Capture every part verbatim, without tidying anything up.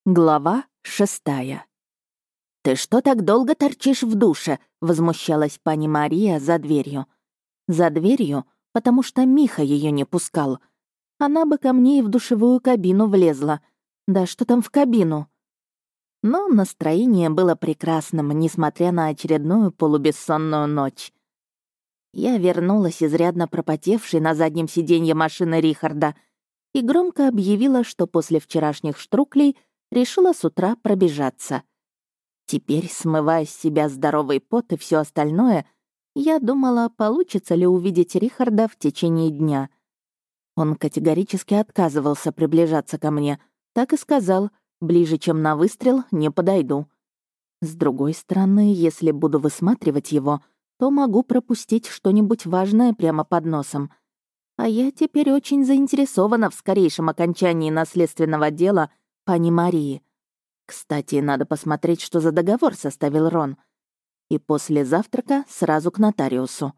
Глава шестая. «Ты что так долго торчишь в душе?» — возмущалась пани Мария за дверью. За дверью, потому что Миха ее не пускал. Она бы ко мне и в душевую кабину влезла. Да что там в кабину? Но настроение было прекрасным, несмотря на очередную полубессонную ночь. Я вернулась изрядно пропотевшей на заднем сиденье машины Рихарда и громко объявила, что после вчерашних штруклей решила с утра пробежаться. Теперь, смывая с себя здоровый пот и все остальное, я думала, получится ли увидеть Рихарда в течение дня. Он категорически отказывался приближаться ко мне, так и сказал, ближе, чем на выстрел, не подойду. С другой стороны, если буду высматривать его, то могу пропустить что-нибудь важное прямо под носом. А я теперь очень заинтересована в скорейшем окончании наследственного дела пани Марии. Кстати, надо посмотреть, что за договор составил Рон. И после завтрака сразу к нотариусу.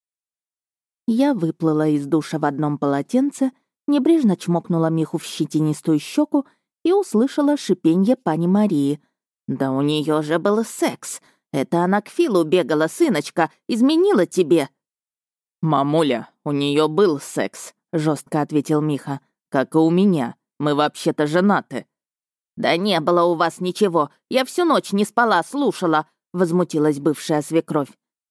Я выплыла из душа в одном полотенце, небрежно чмокнула Миху в щетинистую щеку и услышала шипенье пани Марии. «Да у нее же был секс! Это она к Филу бегала, сыночка, изменила тебе!» «Мамуля, у нее был секс», — жестко ответил Миха. «Как и у меня. Мы вообще-то женаты». «Да не было у вас ничего. Я всю ночь не спала, слушала», — возмутилась бывшая свекровь.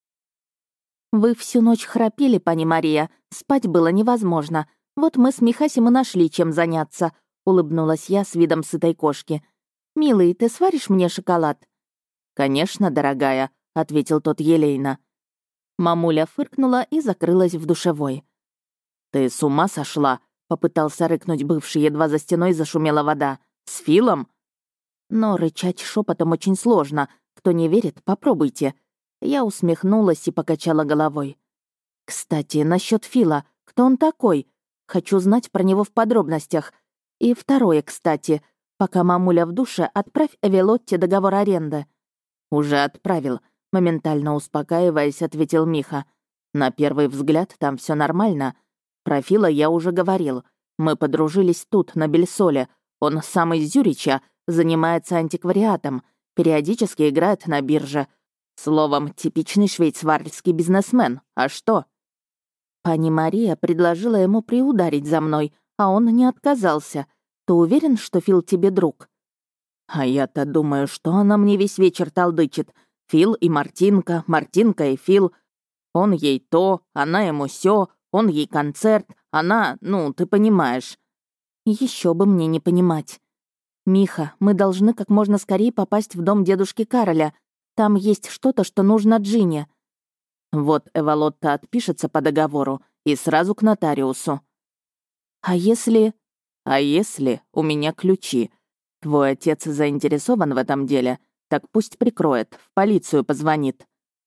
«Вы всю ночь храпели, пани Мария. Спать было невозможно. Вот мы с Михасем и нашли, чем заняться», — улыбнулась я с видом сытой кошки. «Милый, ты сваришь мне шоколад?» «Конечно, дорогая», — ответил тот елейно. Мамуля фыркнула и закрылась в душевой. «Ты с ума сошла?» — попытался рыкнуть бывший, едва за стеной зашумела вода. «С Филом?» Но рычать шепотом очень сложно. Кто не верит, попробуйте. Я усмехнулась и покачала головой. «Кстати, насчет Фила. Кто он такой? Хочу знать про него в подробностях. И второе, кстати. Пока мамуля в душе, отправь Эвелотте договор аренды». «Уже отправил», — моментально успокаиваясь, ответил Миха. «На первый взгляд там все нормально. Про Фила я уже говорил. Мы подружились тут, на Бельсоле. Он сам из Зюрича, занимается антиквариатом, периодически играет на бирже. Словом, типичный швейцарский бизнесмен. А что?» Пани Мария предложила ему приударить за мной, а он не отказался. «Ты уверен, что Фил тебе друг?» «А я-то думаю, что она мне весь вечер толдычит. Фил и Мартинка, Мартинка и Фил. Он ей то, она ему сё, он ей концерт, она, ну, ты понимаешь». Еще бы мне не понимать. «Миха, мы должны как можно скорее попасть в дом дедушки Кароля. Там есть что-то, что нужно Джине». «Вот Эвалотта отпишется по договору и сразу к нотариусу». «А если...» «А если у меня ключи? Твой отец заинтересован в этом деле, так пусть прикроет, в полицию позвонит».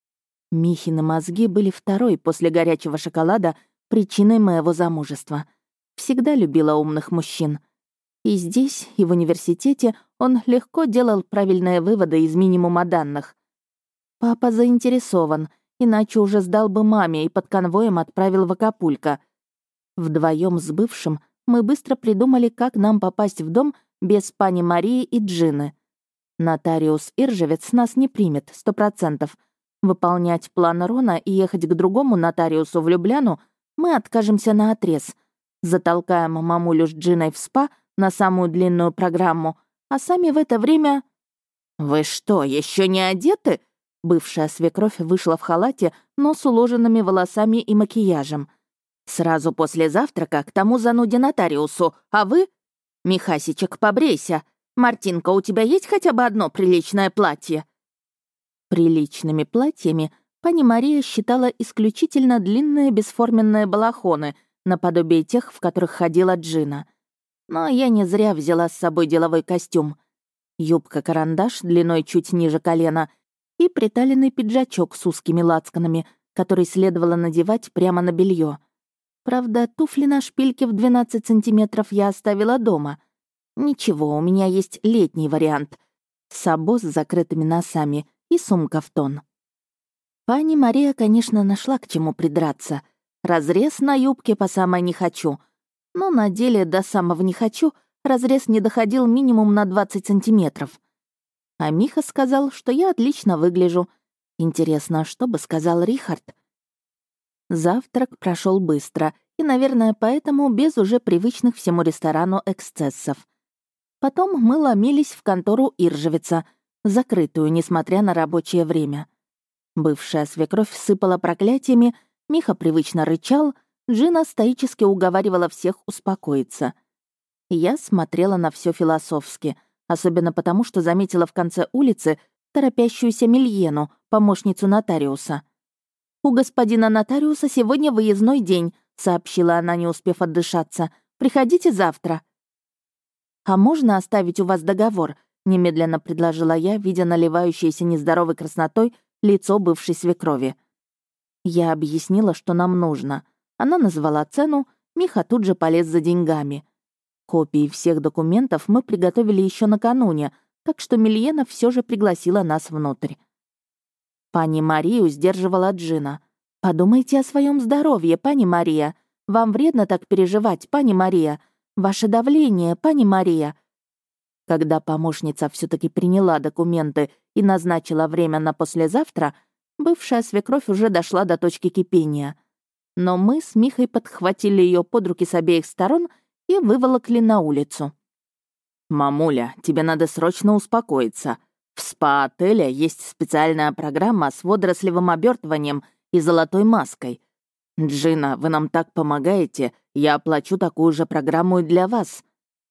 Михины мозги были второй после горячего шоколада причиной моего замужества. Всегда любила умных мужчин. И здесь, и в университете он легко делал правильные выводы из минимума данных. Папа заинтересован, иначе уже сдал бы маме и под конвоем отправил в Акапулько. Вдвоем с бывшим мы быстро придумали, как нам попасть в дом без пани Марии и Джины. Нотариус Иржевец нас не примет, сто процентов. Выполнять план Рона и ехать к другому нотариусу в Любляну мы откажемся наотрез. Затолкаем мамулю с Джиной в спа на самую длинную программу, а сами в это время... «Вы что, еще не одеты?» Бывшая свекровь вышла в халате, но с уложенными волосами и макияжем. «Сразу после завтрака к тому зануде нотариусу, а вы...» «Михасичек, побрейся. Мартинка, у тебя есть хотя бы одно приличное платье?» Приличными платьями пани Мария считала исключительно длинные бесформенные балахоны, наподобие тех, в которых ходила Джина. Но я не зря взяла с собой деловой костюм. Юбка-карандаш длиной чуть ниже колена и приталенный пиджачок с узкими лацканами, который следовало надевать прямо на белье. Правда, туфли на шпильке в двенадцать сантиметров я оставила дома. Ничего, у меня есть летний вариант. Сабо с закрытыми носами и сумка в тон. Пани Мария, конечно, нашла к чему придраться. Разрез на юбке по самой не хочу. Но на деле до самого не хочу разрез не доходил минимум на двадцать сантиметров. А Миха сказал, что я отлично выгляжу. Интересно, что бы сказал Рихард? Завтрак прошел быстро, и, наверное, поэтому без уже привычных всему ресторану эксцессов. Потом мы ломились в контору Иржевица, закрытую, несмотря на рабочее время. Бывшая свекровь сыпала проклятиями, Миха привычно рычал, Джина стоически уговаривала всех успокоиться. Я смотрела на все философски, особенно потому, что заметила в конце улицы торопящуюся Мильену, помощницу нотариуса. «У господина нотариуса сегодня выездной день», — сообщила она, не успев отдышаться. «Приходите завтра». «А можно оставить у вас договор?» — немедленно предложила я, видя наливающееся нездоровой краснотой лицо бывшей свекрови. Я объяснила, что нам нужно. Она назвала цену, Миха тут же полез за деньгами. Копии всех документов мы приготовили еще накануне, так что Мильена все же пригласила нас внутрь. Пани Марию сдерживала Джина. «Подумайте о своем здоровье, пани Мария. Вам вредно так переживать, пани Мария. Ваше давление, пани Мария». Когда помощница все таки приняла документы и назначила время на послезавтра, бывшая свекровь уже дошла до точки кипения. Но мы с Михой подхватили ее под руки с обеих сторон и выволокли на улицу. «Мамуля, тебе надо срочно успокоиться. В спа-отеле есть специальная программа с водорослевым обертыванием и золотой маской. Джина, вы нам так помогаете, я оплачу такую же программу и для вас».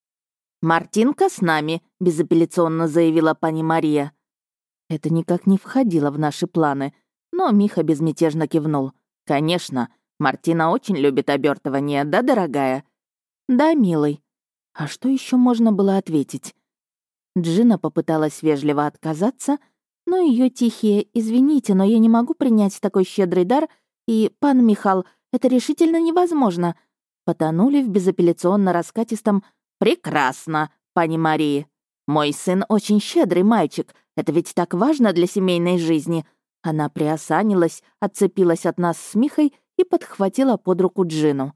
«Мартинка с нами», — безапелляционно заявила пани Мария. Это никак не входило в наши планы, но Миха безмятежно кивнул. «Конечно, Мартина очень любит обертывание, да, дорогая?» «Да, милый». А что еще можно было ответить? Джина попыталась вежливо отказаться, но ее тихие «извините, но я не могу принять такой щедрый дар» и «пан Михал, это решительно невозможно» потонули в безапелляционно-раскатистом «прекрасно, пани Марии. Мой сын очень щедрый мальчик, это ведь так важно для семейной жизни». Она приосанилась, отцепилась от нас с Михой и подхватила под руку Джину.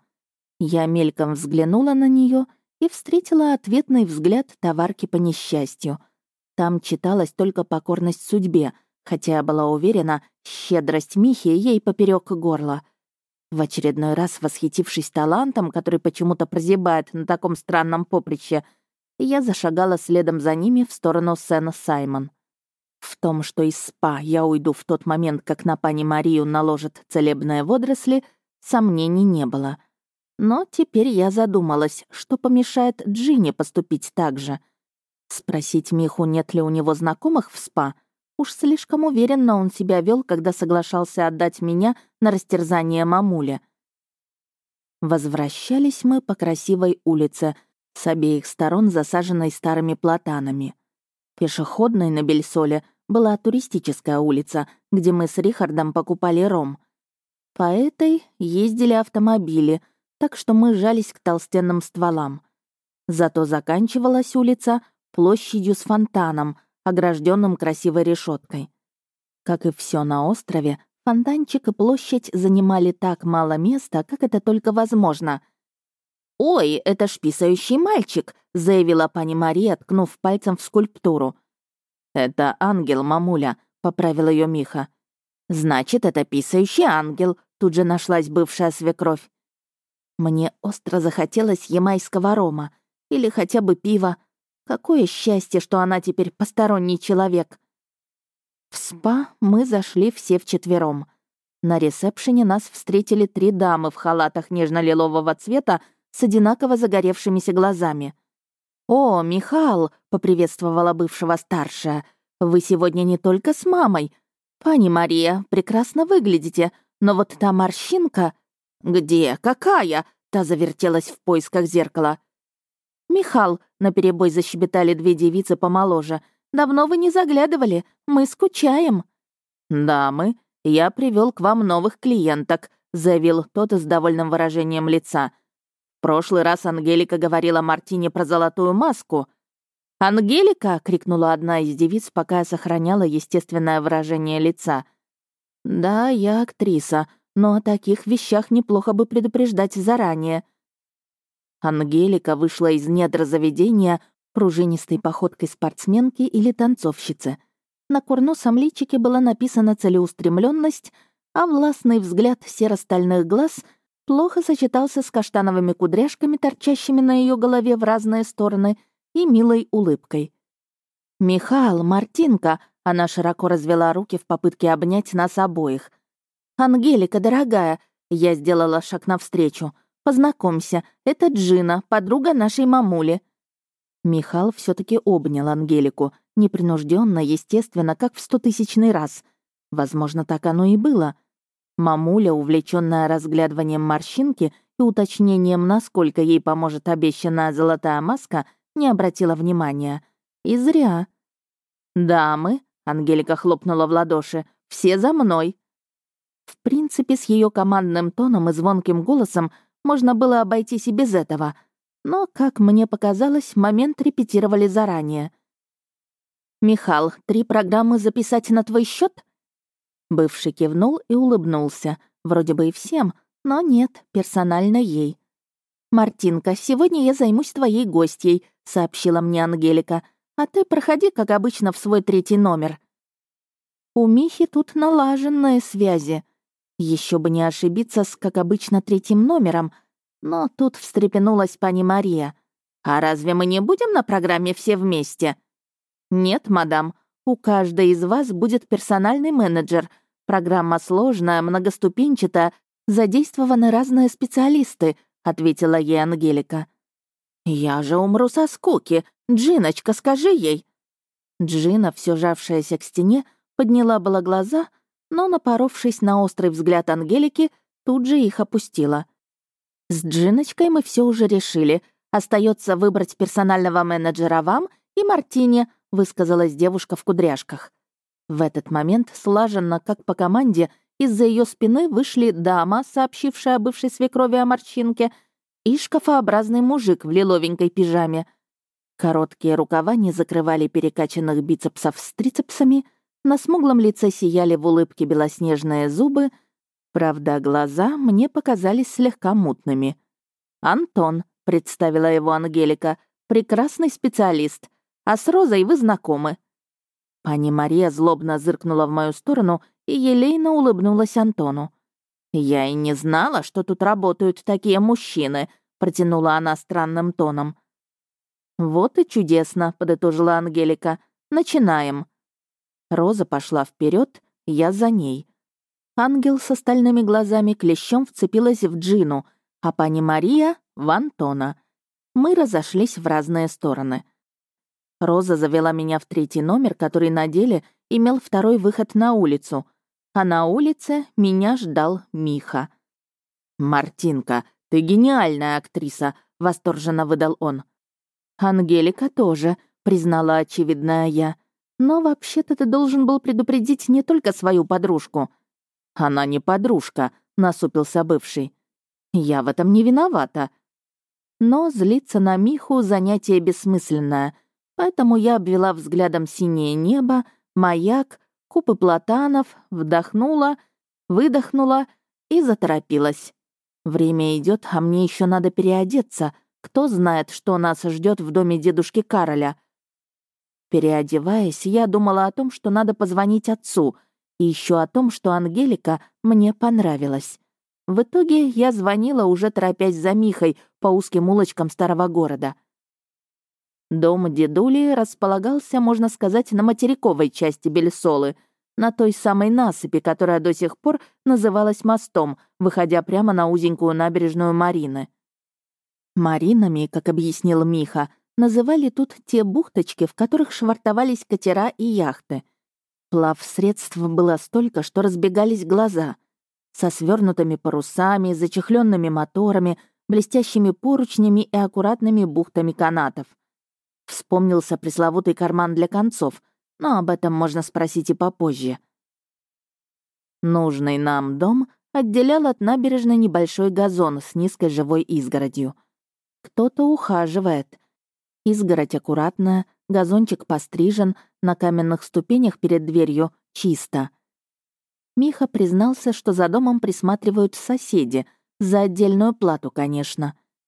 Я мельком взглянула на нее и встретила ответный взгляд товарки по несчастью. Там читалась только покорность судьбе, хотя я была уверена, щедрость Михи ей поперек горла. В очередной раз, восхитившись талантом, который почему-то прозябает на таком странном поприще, я зашагала следом за ними в сторону Сен-Саймон. В том, что из спа я уйду в тот момент, как на пани Марию наложат целебные водоросли, сомнений не было. Но теперь я задумалась, что помешает Джине поступить так же. Спросить Миху, нет ли у него знакомых в спа? Уж слишком уверенно он себя вел, когда соглашался отдать меня на растерзание мамуле. Возвращались мы по красивой улице, с обеих сторон засаженной старыми платанами. Пешеходной на Бельсоле была туристическая улица, где мы с Рихардом покупали ром. По этой ездили автомобили, так что мы жались к толстенным стволам. Зато заканчивалась улица площадью с фонтаном, огражденным красивой решеткой. Как и все на острове, фонтанчик и площадь занимали так мало места, как это только возможно. «Ой, это ж писающий мальчик», — заявила пани Мария, ткнув пальцем в скульптуру. «Это ангел, мамуля», — поправил ее Миха. «Значит, это писающий ангел», — тут же нашлась бывшая свекровь. Мне остро захотелось ямайского рома или хотя бы пива. Какое счастье, что она теперь посторонний человек. В спа мы зашли все вчетвером. На ресепшене нас встретили три дамы в халатах нежно-лилового цвета с одинаково загоревшимися глазами. «О, Михал!» — поприветствовала бывшего старшая. «Вы сегодня не только с мамой. Пани Мария, прекрасно выглядите, но вот та морщинка...» «Где? Какая?» — та завертелась в поисках зеркала. «Михал», — наперебой защебетали две девицы помоложе, «давно вы не заглядывали, мы скучаем». «Дамы, я привел к вам новых клиенток», — заявил тот с довольным выражением лица. «В прошлый раз Ангелика говорила Мартине про золотую маску». «Ангелика!» — крикнула одна из девиц, пока я сохраняла естественное выражение лица. «Да, я актриса, но о таких вещах неплохо бы предупреждать заранее». Ангелика вышла из недр заведения пружинистой походкой спортсменки или танцовщицы. На курносом личике была написана целеустремленность, а властный взгляд серо-стальных глаз плохо сочетался с каштановыми кудряшками, торчащими на ее голове в разные стороны, и милой улыбкой. «Михал, Мартинка!» — она широко развела руки в попытке обнять нас обоих. «Ангелика, дорогая!» — я сделала шаг навстречу. «Познакомься, это Джина, подруга нашей мамули». Михал все таки обнял Ангелику, непринужденно, естественно, как в стотысячный раз. Возможно, так оно и было. Мамуля, увлеченная разглядыванием морщинки и уточнением, насколько ей поможет обещанная золотая маска, не обратила внимания. И зря. «Дамы», — Ангелика хлопнула в ладоши, — «все за мной». В принципе, с ее командным тоном и звонким голосом можно было обойтись и без этого. Но, как мне показалось, момент репетировали заранее. «Михал, три программы записать на твой счет? Бывший кивнул и улыбнулся. Вроде бы и всем, но нет, персонально ей. «Мартинка, сегодня я займусь твоей гостьей», — сообщила мне Ангелика. «А ты проходи, как обычно, в свой третий номер». У Михи тут налаженные связи. Еще бы не ошибиться с, как обычно, третьим номером. Но тут встрепенулась пани Мария. «А разве мы не будем на программе все вместе?» «Нет, мадам, у каждой из вас будет персональный менеджер. Программа сложная, многоступенчатая, задействованы разные специалисты», — ответила ей Ангелика. «Я же умру со скуки. Джиночка, скажи ей». Джина, все жавшаяся к стене, подняла было глаза, но, напоровшись на острый взгляд Ангелики, тут же их опустила. «С Джиночкой мы все уже решили. Остается выбрать персонального менеджера вам и Мартине», — высказалась девушка в кудряшках. В этот момент, слаженно, как по команде, из-за ее спины вышли дама, сообщившая о бывшей свекрови о морщинке, и шкафообразный мужик в лиловенькой пижаме. Короткие рукава не закрывали перекачанных бицепсов с трицепсами, на смуглом лице сияли в улыбке белоснежные зубы, правда, глаза мне показались слегка мутными. «Антон», — представила его Ангелика, — «прекрасный специалист. А с Розой вы знакомы». Пани Мария злобно зыркнула в мою сторону и елейно улыбнулась Антону. «Я и не знала, что тут работают такие мужчины», — протянула она странным тоном. «Вот и чудесно», — подытожила Ангелика. «Начинаем». Роза пошла вперед, я за ней. Ангел с остальными глазами клещом вцепилась в Джину, а пани Мария — в Антона. Мы разошлись в разные стороны. Роза завела меня в третий номер, который на деле имел второй выход на улицу, а на улице меня ждал Миха. «Мартинка, ты гениальная актриса», — восторженно выдал он. «Ангелика тоже», — признала очевидная я. «Но вообще-то ты должен был предупредить не только свою подружку». «Она не подружка», — насупился бывший. «Я в этом не виновата». Но злиться на Миху — занятие бессмысленное, поэтому я обвела взглядом синее небо, маяк, купы платанов, вдохнула, выдохнула и заторопилась. Время идет, а мне еще надо переодеться. Кто знает, что нас ждет в доме дедушки Кароля. Переодеваясь, я думала о том, что надо позвонить отцу, и еще о том, что Ангелика мне понравилась. В итоге я звонила, уже торопясь за Михой по узким улочкам старого города. Дом дедули располагался, можно сказать, на материковой части Бельсолы, на той самой насыпи, которая до сих пор называлась мостом, выходя прямо на узенькую набережную Марины. Маринами, как объяснил Миха, называли тут те бухточки, в которых швартовались катера и яхты. Плавсредств было столько, что разбегались глаза. Со свернутыми парусами, зачехленными моторами, блестящими поручнями и аккуратными бухтами канатов. Вспомнился пресловутый карман для концов, но об этом можно спросить и попозже. Нужный нам дом отделял от набережной небольшой газон с низкой живой изгородью. Кто-то ухаживает. Изгородь аккуратная, газончик пострижен, на каменных ступенях перед дверью чисто. Миха признался, что за домом присматривают соседи, за отдельную плату, конечно.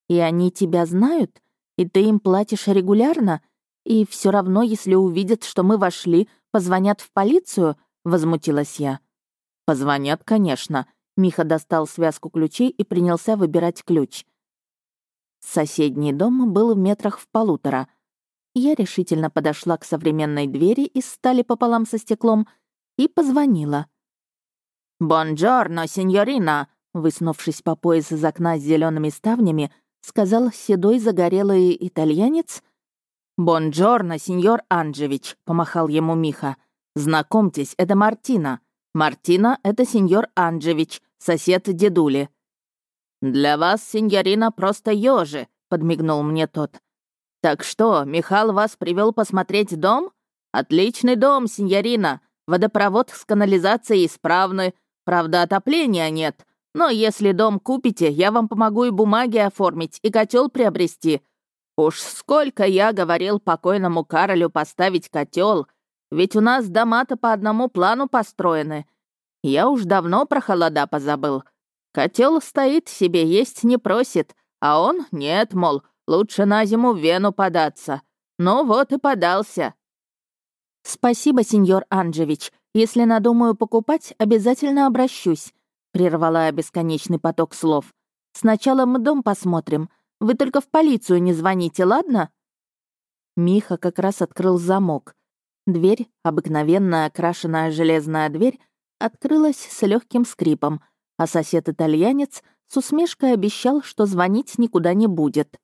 И они тебя знают? И ты им платишь регулярно? И все равно, если увидят, что мы вошли, позвонят в полицию?» — возмутилась я. «Позвонят, конечно». Миха достал связку ключей и принялся выбирать ключ. Соседний дом был в метрах в полутора. Я решительно подошла к современной двери из стали пополам со стеклом и позвонила. «Бонджорно, сеньорина!» Высунувшись по пояс из окна с зелеными ставнями, сказал седой загорелый итальянец. «Бонджорно, сеньор Анджевич», — помахал ему Миха. «Знакомьтесь, это Мартина. Мартина — это сеньор Анджевич, сосед дедули». «Для вас, сеньорина, просто ёжи», — подмигнул мне тот. «Так что, Михал вас привел посмотреть дом? Отличный дом, сеньорина. Водопровод с канализацией исправны. Правда, отопления нет. Но если дом купите, я вам помогу и бумаги оформить, и котел приобрести. Уж сколько я говорил покойному Каролю поставить котел, ведь у нас дома-то по одному плану построены. Я уж давно про холода позабыл. Котел стоит себе, есть не просит, а он нет, мол, лучше на зиму в Вену податься. Ну вот и подался». «Спасибо, сеньор Анджевич. Если надумаю покупать, обязательно обращусь», — прервала я бесконечный поток слов. «Сначала мы дом посмотрим. Вы только в полицию не звоните, ладно?» Миха как раз открыл замок. Дверь, обыкновенная окрашенная железная дверь, открылась с легким скрипом, а сосед-итальянец с усмешкой обещал, что звонить никуда не будет.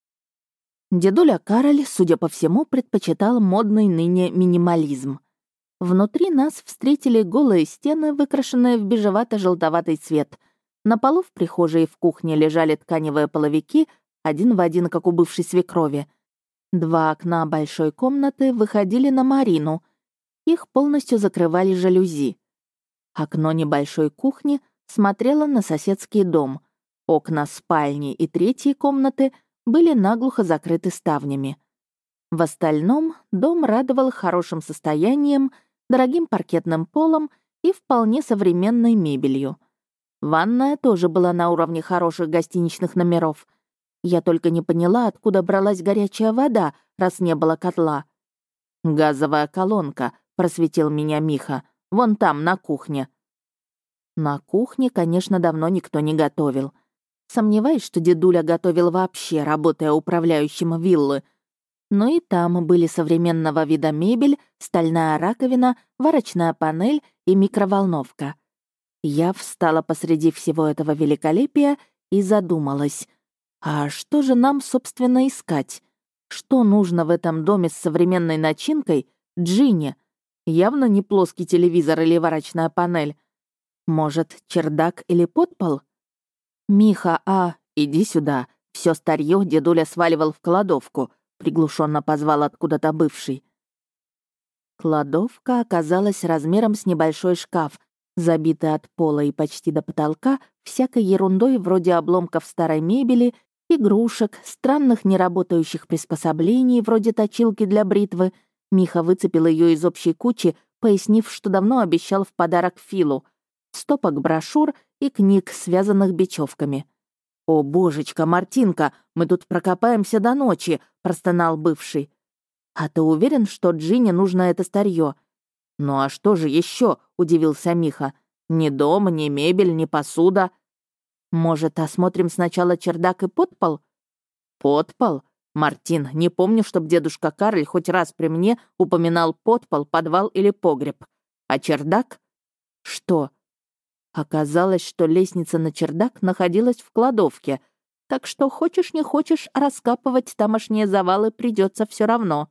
Дедуля Кароль, судя по всему, предпочитал модный ныне минимализм. Внутри нас встретили голые стены, выкрашенные в бежевато-желтоватый цвет. На полу в прихожей и в кухне лежали тканевые половики, один в один, как у бывшей свекрови. Два окна большой комнаты выходили на Марину. Их полностью закрывали жалюзи. Окно небольшой кухни смотрело на соседский дом. Окна спальни и третьей комнаты были наглухо закрыты ставнями. В остальном дом радовал хорошим состоянием, дорогим паркетным полом и вполне современной мебелью. Ванная тоже была на уровне хороших гостиничных номеров. Я только не поняла, откуда бралась горячая вода, раз не было котла. «Газовая колонка», — просветил меня Миха. «Вон там, на кухне». На кухне, конечно, давно никто не готовил. Сомневаюсь, что дедуля готовил вообще, работая управляющим виллы. Но и там были современного вида мебель, стальная раковина, варочная панель и микроволновка. Я встала посреди всего этого великолепия и задумалась. А что же нам, собственно, искать? Что нужно в этом доме с современной начинкой Джинни? Явно не плоский телевизор или варочная панель. Может, чердак или подпол? «Миха, а, иди сюда. Все старье дедуля сваливал в кладовку», — приглушенно позвал откуда-то бывший. Кладовка оказалась размером с небольшой шкаф, забитый от пола и почти до потолка всякой ерундой вроде обломков старой мебели, игрушек, странных неработающих приспособлений вроде точилки для бритвы. Миха выцепил ее из общей кучи, пояснив, что давно обещал в подарок Филу. Стопок брошюр и книг, связанных бечевками. «О, божечка, Мартинка, мы тут прокопаемся до ночи», — простонал бывший. «А ты уверен, что Джинни нужно это старье? «Ну а что же еще? Удивился Миха. «Ни дом, ни мебель, ни посуда». «Может, осмотрим сначала чердак и подпол?» «Подпол? Мартин, не помню, чтоб дедушка Карль хоть раз при мне упоминал подпол, подвал или погреб. А чердак?» «Что?» Оказалось, что лестница на чердак находилась в кладовке, так что хочешь не хочешь, раскапывать тамошние завалы придется все равно.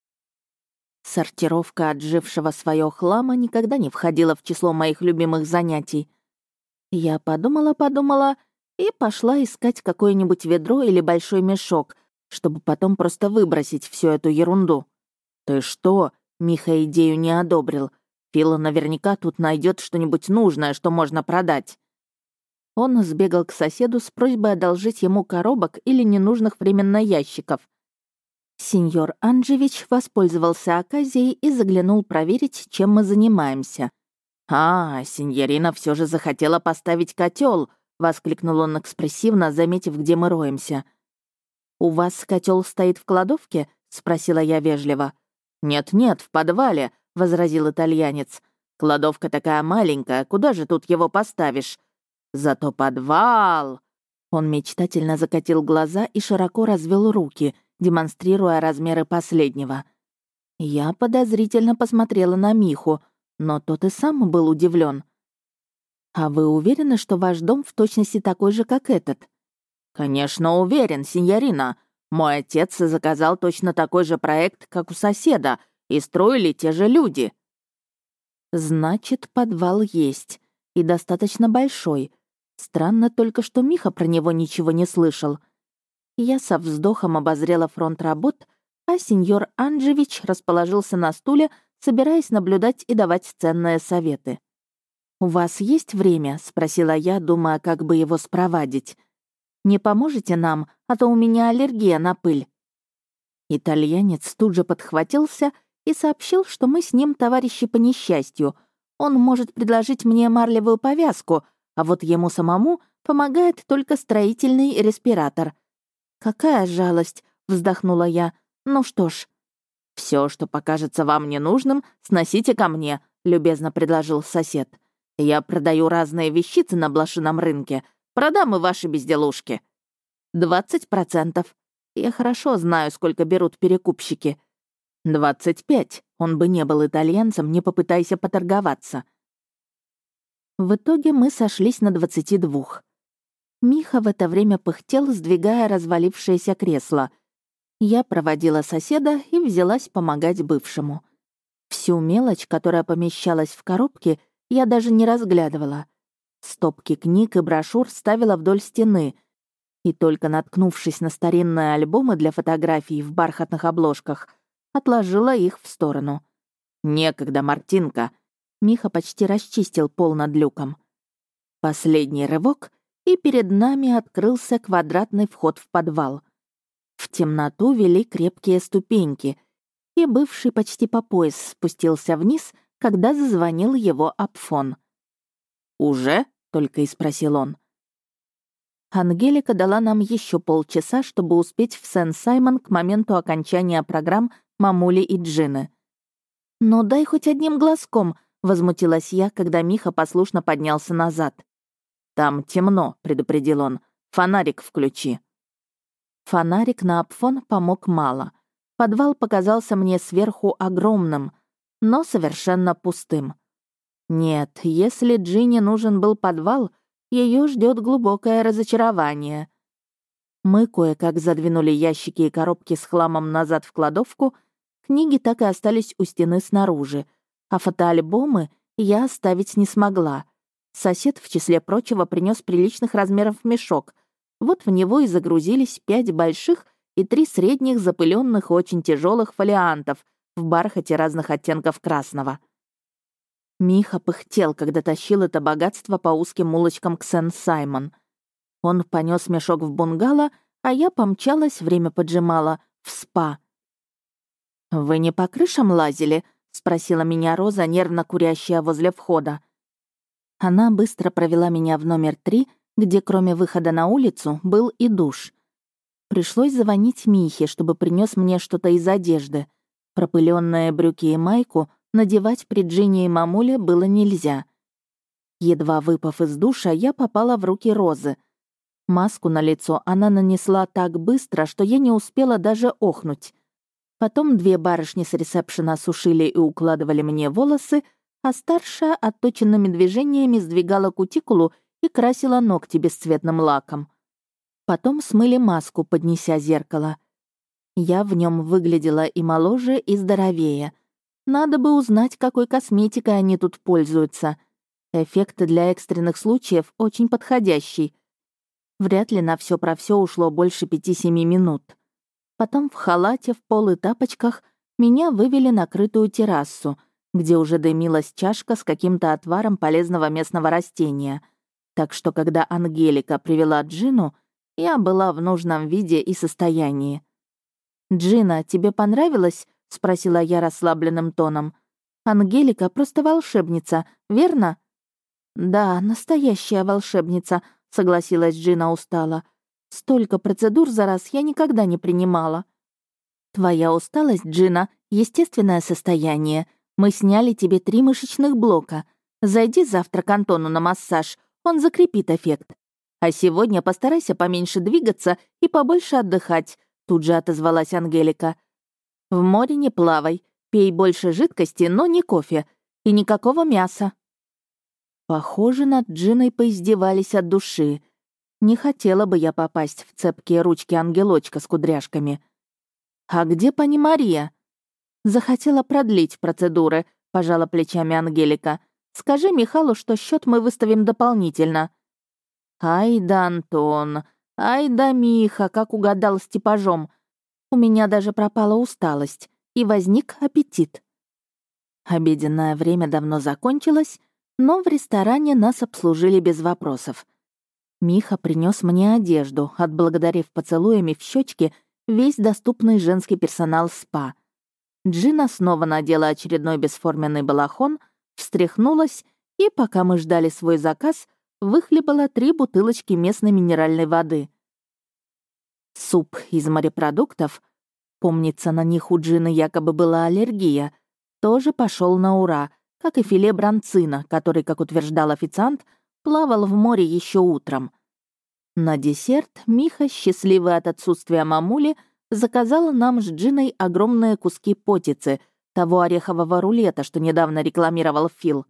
Сортировка отжившего своего хлама никогда не входила в число моих любимых занятий. Я подумала-подумала и пошла искать какое-нибудь ведро или большой мешок, чтобы потом просто выбросить всю эту ерунду. «Ты что?» — Миха идею не одобрил. «Фила наверняка тут найдет что-нибудь нужное, что можно продать». Он сбегал к соседу с просьбой одолжить ему коробок или ненужных временно ящиков. Сеньор Анджевич воспользовался оказией и заглянул проверить, чем мы занимаемся. «А, сеньорина все же захотела поставить котел, воскликнул он экспрессивно, заметив, где мы роемся. «У вас котел стоит в кладовке?» — спросила я вежливо. «Нет-нет, в подвале», — возразил итальянец. «Кладовка такая маленькая, куда же тут его поставишь? Зато подвал!» Он мечтательно закатил глаза и широко развел руки, демонстрируя размеры последнего. Я подозрительно посмотрела на Миху, но тот и сам был удивлен. «А вы уверены, что ваш дом в точности такой же, как этот?» «Конечно, уверен, синьорина. Мой отец заказал точно такой же проект, как у соседа, и строили те же люди». «Значит, подвал есть. И достаточно большой. Странно только, что Миха про него ничего не слышал». Я со вздохом обозрела фронт работ, а сеньор Анджевич расположился на стуле, собираясь наблюдать и давать ценные советы. «У вас есть время?» — спросила я, думая, как бы его спровадить. «Не поможете нам, а то у меня аллергия на пыль». Итальянец тут же подхватился и сообщил, что мы с ним товарищи по несчастью. Он может предложить мне марлевую повязку, а вот ему самому помогает только строительный респиратор. «Какая жалость!» — вздохнула я. «Ну что ж». «Все, что покажется вам ненужным, сносите ко мне», — любезно предложил сосед. «Я продаю разные вещицы на блошином рынке. Продам и ваши безделушки». «Двадцать процентов. Я хорошо знаю, сколько берут перекупщики». «Двадцать пять. Он бы не был итальянцем, не попытайся поторговаться». В итоге мы сошлись на двадцати двух. Миха в это время пыхтел, сдвигая развалившееся кресло. Я проводила соседа и взялась помогать бывшему. Всю мелочь, которая помещалась в коробке, я даже не разглядывала. Стопки книг и брошюр ставила вдоль стены, и только наткнувшись на старинные альбомы для фотографий в бархатных обложках, отложила их в сторону. «Некогда, Мартинка!» Миха почти расчистил пол над люком. Последний рывок, и перед нами открылся квадратный вход в подвал. В темноту вели крепкие ступеньки, и бывший почти по пояс спустился вниз, когда зазвонил его апфон. «Уже?» — только и спросил он. Ангелика дала нам еще полчаса, чтобы успеть в Сен-Саймон к моменту окончания программ «Мамули и Джины». «Ну дай хоть одним глазком», — возмутилась я, когда Миха послушно поднялся назад. «Там темно», — предупредил он. «Фонарик включи». Фонарик на апфон помог мало. Подвал показался мне сверху огромным, но совершенно пустым. Нет, если Джинни нужен был подвал, ее ждет глубокое разочарование. Мы кое-как задвинули ящики и коробки с хламом назад в кладовку, книги так и остались у стены снаружи, а фотоальбомы я оставить не смогла. Сосед, в числе прочего, принес приличных размеров мешок. Вот в него и загрузились пять больших и три средних запыленных очень тяжелых фолиантов в бархате разных оттенков красного. Миха пыхтел, когда тащил это богатство по узким улочкам к Сен-Саймон. Он понес мешок в бунгало, а я помчалась, время поджимало, в спа. «Вы не по крышам лазили?» — спросила меня Роза, нервно курящая возле входа. Она быстро провела меня в номер три, где кроме выхода на улицу был и душ. Пришлось звонить Михе, чтобы принес мне что-то из одежды. Пропыленные брюки и майку надевать при Джинни и мамуле было нельзя. Едва выпав из душа, я попала в руки Розы. Маску на лицо она нанесла так быстро, что я не успела даже охнуть. Потом две барышни с ресепшена сушили и укладывали мне волосы, а старшая отточенными движениями сдвигала кутикулу и красила ногти бесцветным лаком. Потом смыли маску, поднеся зеркало. Я в нем выглядела и моложе, и здоровее. Надо бы узнать, какой косметикой они тут пользуются. Эффект для экстренных случаев очень подходящий. Вряд ли на все про все ушло больше пяти-семи минут. Потом в халате, в пол и тапочках меня вывели на крытую террасу, где уже дымилась чашка с каким-то отваром полезного местного растения. Так что, когда Ангелика привела Джину, я была в нужном виде и состоянии. «Джина, тебе понравилось?» — спросила я расслабленным тоном. «Ангелика просто волшебница, верно?» «Да, настоящая волшебница», — согласилась Джина устало. Столько процедур за раз я никогда не принимала. Твоя усталость, Джина, естественное состояние. Мы сняли тебе три мышечных блока. Зайди завтра к Антону на массаж, он закрепит эффект. А сегодня постарайся поменьше двигаться и побольше отдыхать, тут же отозвалась Ангелика. В море не плавай, пей больше жидкости, но не кофе. И никакого мяса. Похоже, над Джиной поиздевались от души. Не хотела бы я попасть в цепкие ручки ангелочка с кудряшками. «А где пани Мария?» «Захотела продлить процедуры», — пожала плечами Ангелика. «Скажи Михалу, что счет мы выставим дополнительно». «Ай да Антон, ай да Миха, как угадал с типажом. У меня даже пропала усталость, и возник аппетит». Обеденное время давно закончилось, но в ресторане нас обслужили без вопросов. Миха принес мне одежду, отблагодарив поцелуями в щечки весь доступный женский персонал СПА. Джина снова надела очередной бесформенный балахон, встряхнулась и, пока мы ждали свой заказ, выхлебала три бутылочки местной минеральной воды. Суп из морепродуктов, помнится, на них у Джины якобы была аллергия, тоже пошел на ура, как и филе бранцина, который, как утверждал официант, плавал в море еще утром. На десерт Миха, счастливый от отсутствия мамули, заказала нам с Джиной огромные куски потицы, того орехового рулета, что недавно рекламировал Фил.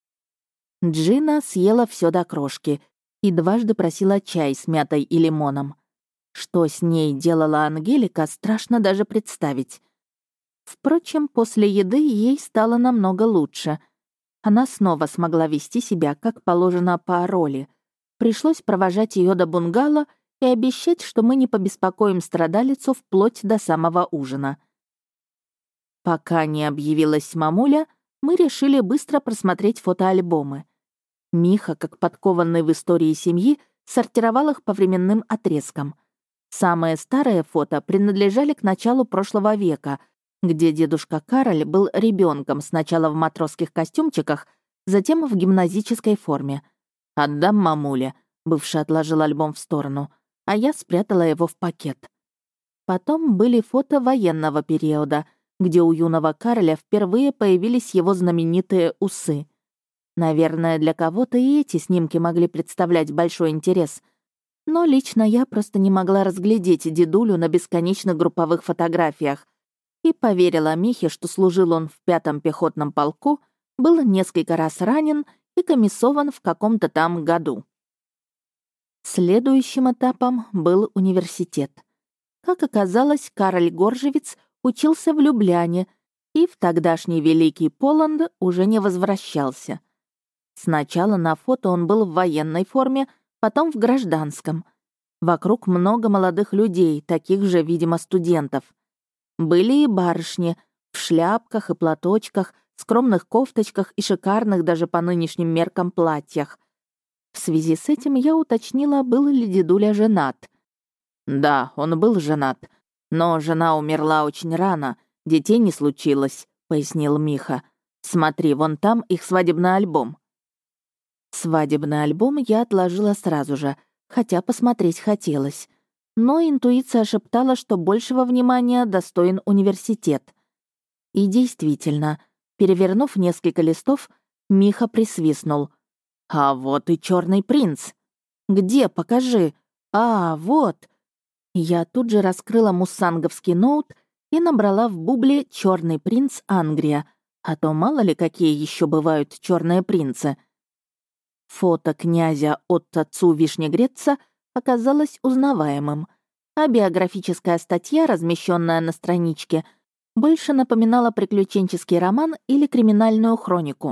Джина съела все до крошки и дважды просила чай с мятой и лимоном. Что с ней делала Ангелика, страшно даже представить. Впрочем, после еды ей стало намного лучше. Она снова смогла вести себя, как положено по роли. Пришлось провожать ее до бунгало и обещать, что мы не побеспокоим страдалицу вплоть до самого ужина. Пока не объявилась мамуля, мы решили быстро просмотреть фотоальбомы. Миха, как подкованный в истории семьи, сортировал их по временным отрезкам. Самые старые фото принадлежали к началу прошлого века, где дедушка Кароль был ребенком сначала в матросских костюмчиках, затем в гимназической форме. «Отдам мамуле», — бывший отложил альбом в сторону, а я спрятала его в пакет. Потом были фото военного периода, где у юного Кароля впервые появились его знаменитые усы. Наверное, для кого-то и эти снимки могли представлять большой интерес. Но лично я просто не могла разглядеть дедулю на бесконечных групповых фотографиях и поверила Михе, что служил он в пятом пехотном полку, был несколько раз ранен и комиссован в каком-то там году. Следующим этапом был университет. Как оказалось, Кароль Горжевец учился в Любляне и в тогдашний Великий Поланд уже не возвращался. Сначала на фото он был в военной форме, потом в гражданском. Вокруг много молодых людей, таких же, видимо, студентов. Были и барышни в шляпках и платочках, скромных кофточках и шикарных даже по нынешним меркам платьях. В связи с этим я уточнила, был ли дедуля женат. «Да, он был женат, но жена умерла очень рано, детей не случилось», — пояснил Миха. «Смотри, вон там их свадебный альбом». Свадебный альбом я отложила сразу же, хотя посмотреть хотелось. Но интуиция шептала, что большего внимания достоин университет. И действительно, перевернув несколько листов, Миха присвистнул. «А вот и черный принц!» «Где? Покажи!» «А, вот!» Я тут же раскрыла муссанговский ноут и набрала в бубле «Черный принц Ангрия», а то мало ли какие еще бывают черные принцы. Фото князя Отто Цу Вишнегреца оказалось узнаваемым, а биографическая статья, размещенная на страничке, больше напоминала приключенческий роман или криминальную хронику.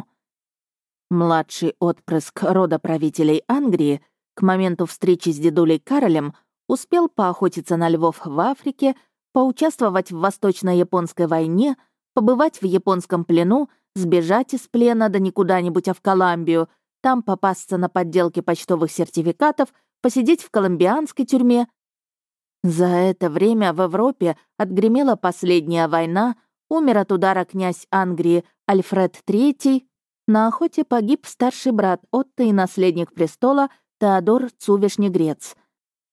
Младший отпрыск рода правителей Ангрии к моменту встречи с дедулей Каролем успел поохотиться на львов в Африке, поучаствовать в Восточно-японской войне, побывать в японском плену, сбежать из плена да не куда-нибудь, а в Колумбию, там попасться на подделке почтовых сертификатов, посидеть в колумбианской тюрьме. За это время в Европе отгремела последняя война, умер от удара князь Ангрии Альфред третий, на охоте погиб старший брат Отто и наследник престола Теодор Цу Вишнегрец.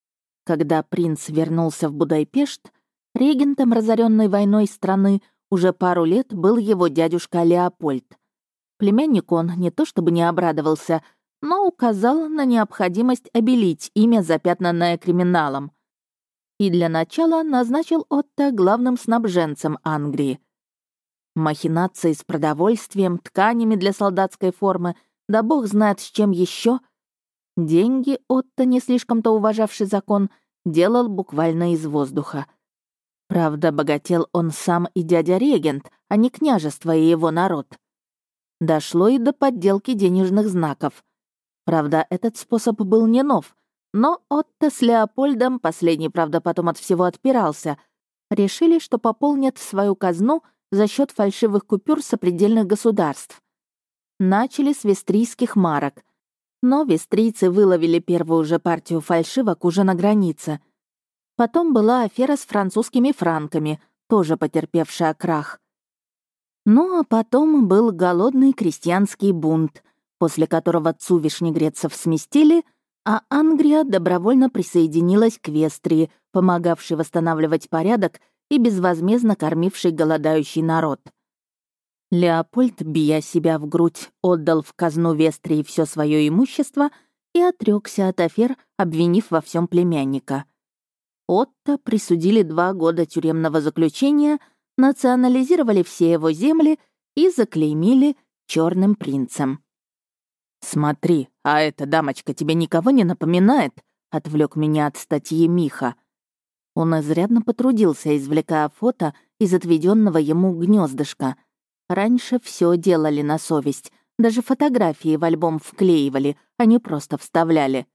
Когда принц вернулся в Будапешт, регентом разоренной войной страны уже пару лет был его дядюшка Леопольд. Племяннику он не то чтобы не обрадовался, но указал на необходимость обелить имя, запятнанное криминалом. И для начала назначил Отто главным снабженцем Англии. Махинации с продовольствием, тканями для солдатской формы, да бог знает с чем еще. Деньги Отто, не слишком-то уважавший закон, делал буквально из воздуха. Правда, богател он сам и дядя-регент, а не княжество и его народ. Дошло и до подделки денежных знаков. Правда, этот способ был не нов, но Отто с Леопольдом, последний, правда, потом от всего отпирался, решили, что пополнят свою казну за счет фальшивых купюр сопредельных государств. Начали с вестрийских марок, но вестрийцы выловили первую же партию фальшивок уже на границе. Потом была афера с французскими франками, тоже потерпевшая крах. Ну а потом был голодный крестьянский бунт, после которого отцу вишнегрецов сместили, а Англия добровольно присоединилась к Вестрии, помогавшей восстанавливать порядок и безвозмездно кормивший голодающий народ. Леопольд, бия себя в грудь, отдал в казну Вестрии все свое имущество и отрекся от афер, обвинив во всем племянника. Отто присудили два года тюремного заключения, национализировали все его земли и заклеймили черным принцем. «Смотри, а эта дамочка тебе никого не напоминает?» — отвлек меня от статьи Миха. Он изрядно потрудился, извлекая фото из отведенного ему гнездышка. Раньше все делали на совесть, даже фотографии в альбом вклеивали, а не просто вставляли.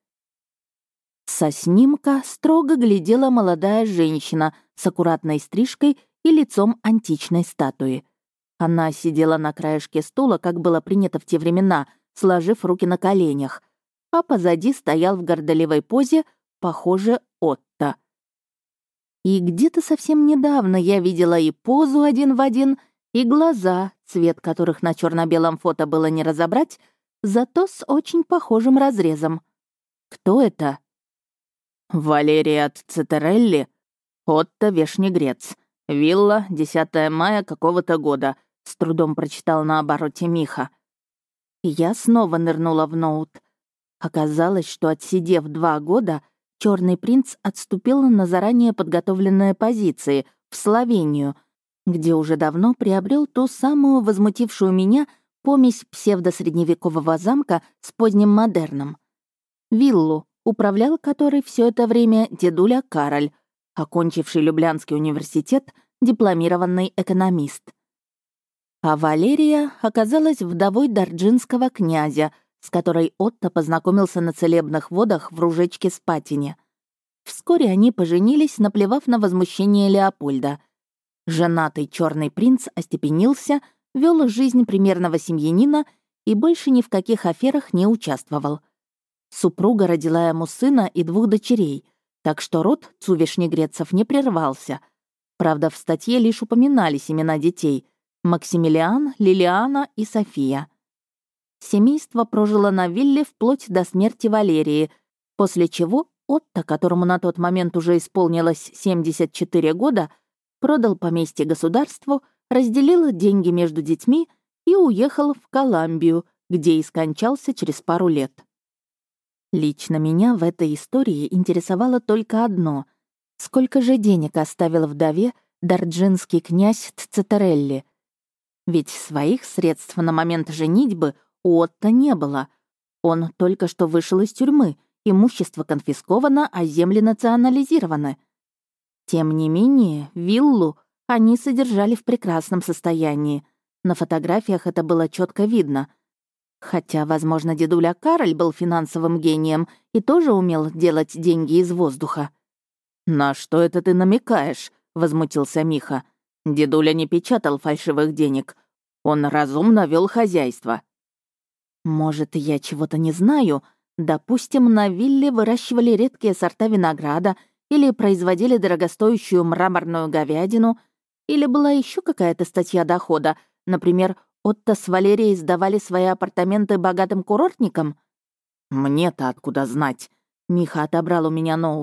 Со снимка строго глядела молодая женщина с аккуратной стрижкой и лицом античной статуи. Она сидела на краешке стула, как было принято в те времена, сложив руки на коленях, а позади стоял в горделивой позе, похоже, Отто. И где-то совсем недавно я видела и позу один в один, и глаза, цвет которых на черно-белом фото было не разобрать, зато с очень похожим разрезом. Кто это? Валерия от Цитерелли, Отто Вешнегрец. Вилла, десятого мая какого-то года, с трудом прочитал на обороте Миха. Я снова нырнула в ноут. Оказалось, что, отсидев два года, черный принц отступил на заранее подготовленные позиции в Словению, где уже давно приобрел ту самую возмутившую меня помесь псевдосредневекового замка с поздним модерном. Виллу, управлял которой все это время дедуля Кароль, окончивший Люблянский университет, дипломированный экономист. А Валерия оказалась вдовой дарджинского князя, с которой Отто познакомился на целебных водах в Ружечке Спатине. Вскоре они поженились, наплевав на возмущение Леопольда. Женатый черный принц остепенился, вел жизнь примерного семьянина и больше ни в каких аферах не участвовал. Супруга родила ему сына и двух дочерей, так что род Цувишнегрецов не прервался. Правда, в статье лишь упоминались имена детей — Максимилиан, Лилиана и София. Семейство прожило на вилле вплоть до смерти Валерии, после чего Отто, которому на тот момент уже исполнилось семьдесят четыре года, продал поместье государству, разделил деньги между детьми и уехал в Колумбию, где и скончался через пару лет. Лично меня в этой истории интересовало только одно — сколько же денег оставил вдове дарджинский князь Цицерелли? Ведь своих средств на момент женитьбы у Отто не было. Он только что вышел из тюрьмы, имущество конфисковано, а земли национализированы. Тем не менее, виллу они содержали в прекрасном состоянии. На фотографиях это было четко видно. Хотя, возможно, дедуля Кароль был финансовым гением и тоже умел делать деньги из воздуха. «На что это ты намекаешь?» — возмутился Миха. «Дедуля не печатал фальшивых денег. Он разумно вел хозяйство». «Может, я чего-то не знаю? Допустим, на вилле выращивали редкие сорта винограда или производили дорогостоящую мраморную говядину, или была еще какая-то статья дохода, например, Отто с Валерией сдавали свои апартаменты богатым курортникам?» «Мне-то откуда знать?» Миха отобрал у меня ноут.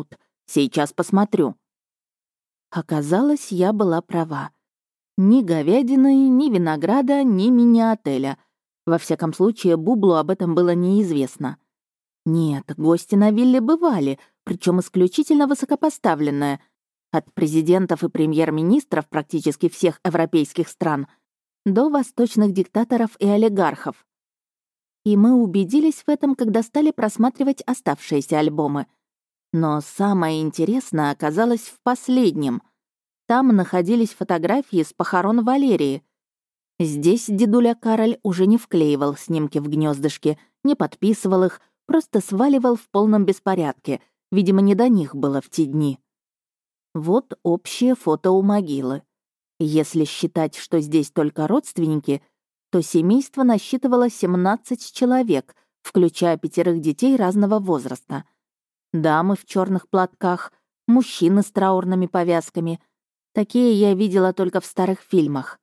Сейчас посмотрю». Оказалось, я была права. Ни говядины, ни винограда, ни мини-отеля. Во всяком случае, Бублу об этом было неизвестно. Нет, гости на вилле бывали, причем исключительно высокопоставленные. От президентов и премьер-министров практически всех европейских стран до восточных диктаторов и олигархов. И мы убедились в этом, когда стали просматривать оставшиеся альбомы. Но самое интересное оказалось в последнем. Там находились фотографии с похорон Валерии. Здесь дедуля Кароль уже не вклеивал снимки в гнездышки, не подписывал их, просто сваливал в полном беспорядке. Видимо, не до них было в те дни. Вот общее фото у могилы. Если считать, что здесь только родственники, то семейство насчитывало семнадцать человек, включая пятерых детей разного возраста. Дамы в черных платках, мужчины с траурными повязками. Такие я видела только в старых фильмах.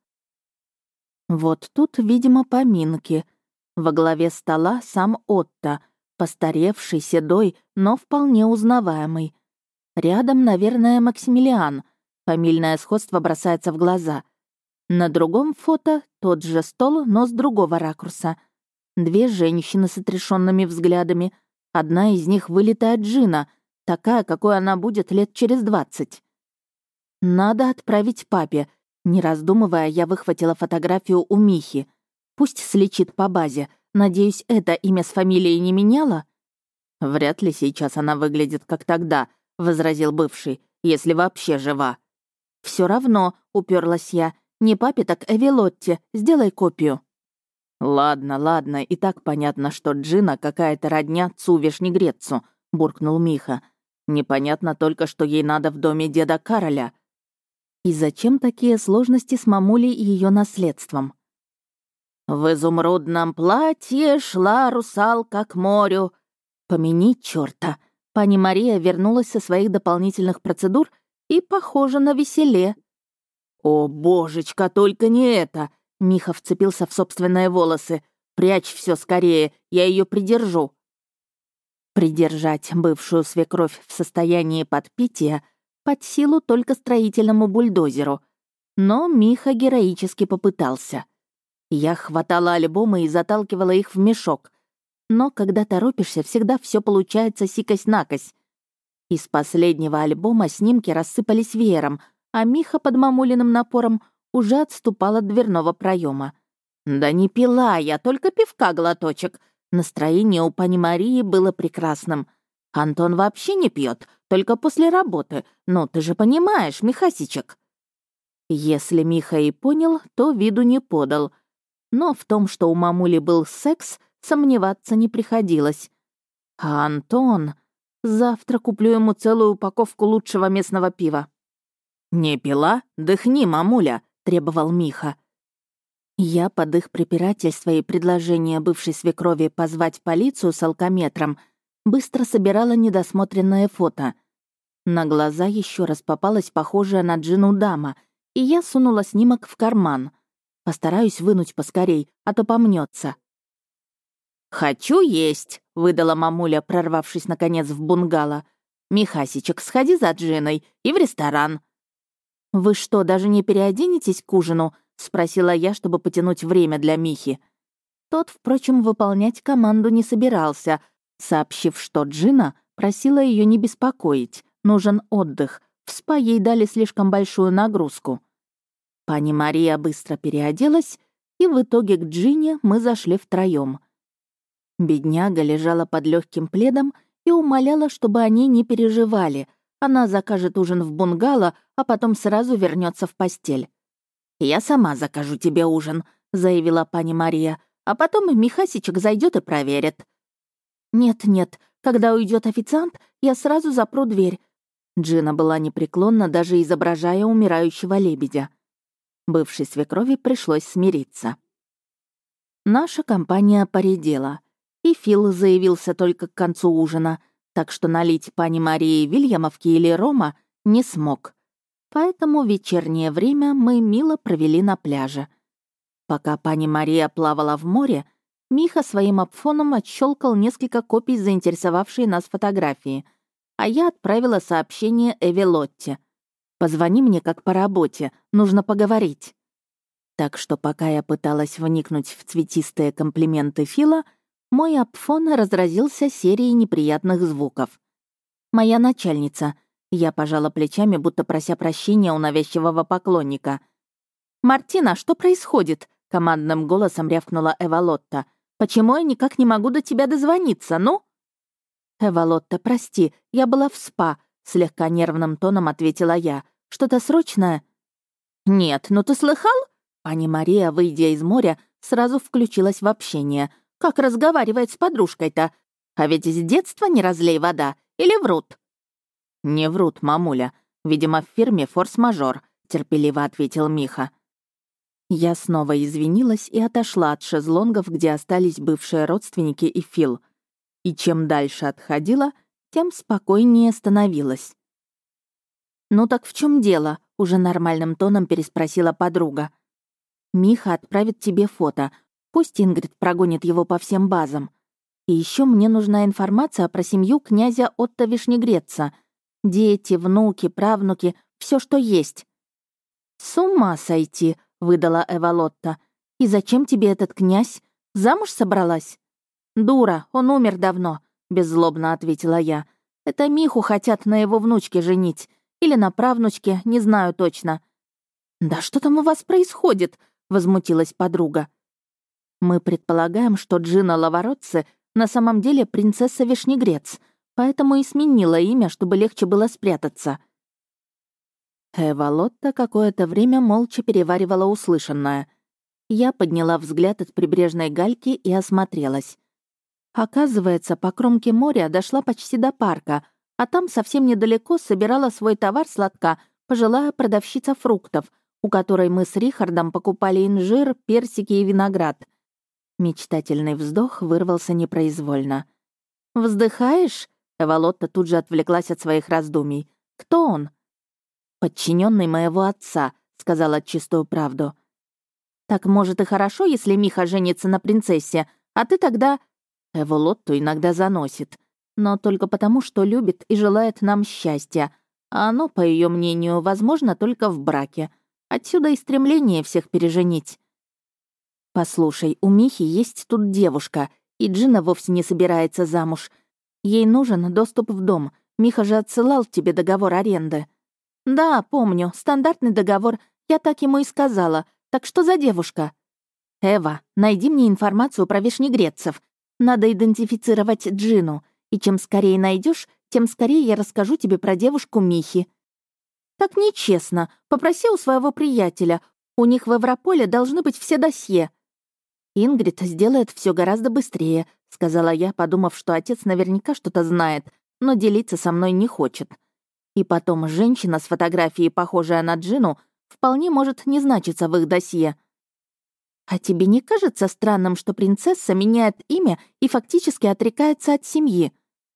Вот тут, видимо, поминки. Во главе стола сам Отто, постаревший, седой, но вполне узнаваемый. Рядом, наверное, Максимилиан. Фамильное сходство бросается в глаза. На другом фото тот же стол, но с другого ракурса. Две женщины с отрешенными взглядами. Одна из них вылитая Джина, такая, какой она будет лет через двадцать. Надо отправить папе. Не раздумывая, я выхватила фотографию у Михи. Пусть слечит по базе. Надеюсь, это имя с фамилией не меняло? Вряд ли сейчас она выглядит как тогда, — возразил бывший, — если вообще жива. Все равно, — уперлась я, — не папе, так Эвелотте, сделай копию. Ладно, ладно, и так понятно, что Джина какая-то родня Цу Вишнегрецу, — буркнул Миха. Непонятно только, что ей надо в доме деда Кароля. И зачем такие сложности с мамулей и ее наследством? В изумрудном платье шла русалка к морю. Помяни чёрта. Пани Мария вернулась со своих дополнительных процедур и, похоже, на веселе. «О, божечка, только не это!» Миха вцепился в собственные волосы. «Прячь все скорее, я ее придержу». Придержать бывшую свекровь в состоянии подпития под силу только строительному бульдозеру. Но Миха героически попытался. Я хватала альбомы и заталкивала их в мешок. Но когда торопишься, всегда все получается сикось-накось. Из последнего альбома снимки рассыпались веером, а Миха под мамулиным напором уже отступал от дверного проема. «Да не пила я, только пивка глоточек». Настроение у пани Марии было прекрасным. «Антон вообще не пьет, только после работы. Ну, ты же понимаешь, Михасичек». Если Миха и понял, то виду не подал. Но в том, что у мамули был секс, сомневаться не приходилось. А Антон... Завтра куплю ему целую упаковку лучшего местного пива. «Не пила? Дыхни, мамуля», — требовал Миха. Я под их препирательство и предложение бывшей свекрови позвать полицию с алкометром быстро собирала недосмотренное фото. На глаза еще раз попалась похожая на Джину дама, и я сунула снимок в карман. Постараюсь вынуть поскорей, а то помнется. «Хочу есть», — выдала мамуля, прорвавшись наконец в бунгало. «Михасичек, сходи за Джиной и в ресторан». «Вы что, даже не переоденетесь к ужину?» — спросила я, чтобы потянуть время для Михи. Тот, впрочем, выполнять команду не собирался, сообщив, что Джина просила ее не беспокоить, нужен отдых, в спа ей дали слишком большую нагрузку. Пани Мария быстро переоделась, и в итоге к Джине мы зашли втроем. Бедняга лежала под легким пледом и умоляла, чтобы они не переживали. Она закажет ужин в бунгало, а потом сразу вернется в постель. «Я сама закажу тебе ужин», — заявила пани Мария, «а потом Михасичек зайдет и проверит». «Нет-нет, когда уйдет официант, я сразу запру дверь». Джина была непреклонна, даже изображая умирающего лебедя. Бывшей свекрови пришлось смириться. Наша компания поредела. И Фил заявился только к концу ужина, так что налить пани Марии Вильямовки или рома не смог. Поэтому вечернее время мы мило провели на пляже. Пока пани Мария плавала в море, Миха своим апфоном отщелкал несколько копий заинтересовавшей нас фотографии. а я отправила сообщение Эве Лотте. «Позвони мне как по работе, нужно поговорить». Так что пока я пыталась вникнуть в цветистые комплименты Фила, мой апфон разразился серией неприятных звуков. «Моя начальница». Я пожала плечами, будто прося прощения у навязчивого поклонника. «Мартина, что происходит?» — командным голосом рявкнула Эва Лотта. «Почему я никак не могу до тебя дозвониться, ну?» «Эва Лотта, прости, я была в спа», — слегка нервным тоном ответила я. «Что-то срочное?» «Нет, ну ты слыхал?» Пани Мария, выйдя из моря, сразу включилась в общение. «Как разговаривает с подружкой-то? А ведь с детства не разлей вода. Или врут?» «Не врут, мамуля. Видимо, в фирме форс-мажор», — терпеливо ответил Миха. Я снова извинилась и отошла от шезлонгов, где остались бывшие родственники и Фил. И чем дальше отходила, тем спокойнее становилась. «Ну так в чем дело?» — уже нормальным тоном переспросила подруга. «Миха отправит тебе фото. Пусть Ингрид прогонит его по всем базам. И еще мне нужна информация про семью князя Отто Вишнегреца. Дети, внуки, правнуки, все, что есть». «С ума сойти!» — выдала Эва Лотта. «И зачем тебе этот князь? Замуж собралась?» «Дура, он умер давно», — беззлобно ответила я. «Это Миху хотят на его внучке женить. Или на правнучке, не знаю точно». «Да что там у вас происходит?» — возмутилась подруга. «Мы предполагаем, что Джина Лаворотце на самом деле принцесса Вишнегрец, поэтому и сменила имя, чтобы легче было спрятаться». Эва Лотта какое-то время молча переваривала услышанное. Я подняла взгляд от прибрежной гальки и осмотрелась. Оказывается, по кромке моря дошла почти до парка, а там совсем недалеко собирала свой товар с лотка пожилая продавщица фруктов, у которой мы с Рихардом покупали инжир, персики и виноград. Мечтательный вздох вырвался непроизвольно. «Вздыхаешь?» — Эвалотта тут же отвлеклась от своих раздумий. «Кто он?» «Подчиненный моего отца», — сказала чистую правду. «Так, может, и хорошо, если Миха женится на принцессе, а ты тогда...» Эволотту иногда заносит, но только потому, что любит и желает нам счастья, а оно, по ее мнению, возможно только в браке. Отсюда и стремление всех переженить. «Послушай, у Михи есть тут девушка, и Джина вовсе не собирается замуж. Ей нужен доступ в дом. Миха же отсылал тебе договор аренды». «Да, помню, стандартный договор, я так ему и сказала. Так что за девушка?» «Эва, найди мне информацию про вишнегрецев. Надо идентифицировать Джину, и чем скорее найдешь, тем скорее я расскажу тебе про девушку Михи». «Так нечестно. Попроси у своего приятеля. У них в Европоле должны быть все досье». «Ингрид сделает все гораздо быстрее», — сказала я, подумав, что отец наверняка что-то знает, но делиться со мной не хочет. И потом, женщина с фотографией, похожая на Джину, вполне может не значиться в их досье. «А тебе не кажется странным, что принцесса меняет имя и фактически отрекается от семьи?»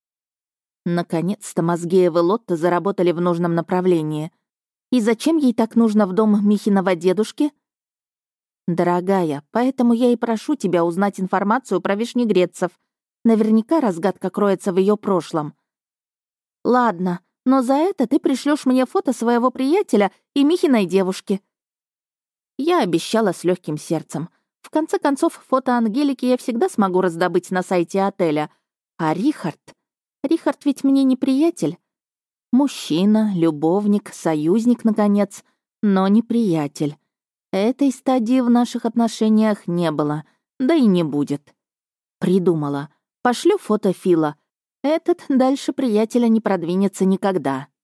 Наконец-то мозги Эвы Лотты заработали в нужном направлении. «И зачем ей так нужно в дом Михиного дедушки?» «Дорогая, поэтому я и прошу тебя узнать информацию про вишнегрецев. Наверняка разгадка кроется в ее прошлом». «Ладно, но за это ты пришлешь мне фото своего приятеля и Михиной девушки». Я обещала с легким сердцем. В конце концов, фото Ангелики я всегда смогу раздобыть на сайте отеля. А Рихард? Рихард ведь мне не приятель. Мужчина, любовник, союзник, наконец, но не приятель. Этой стадии в наших отношениях не было, да и не будет. Придумала. Пошлю фото Фила. Этот дальше приятеля не продвинется никогда.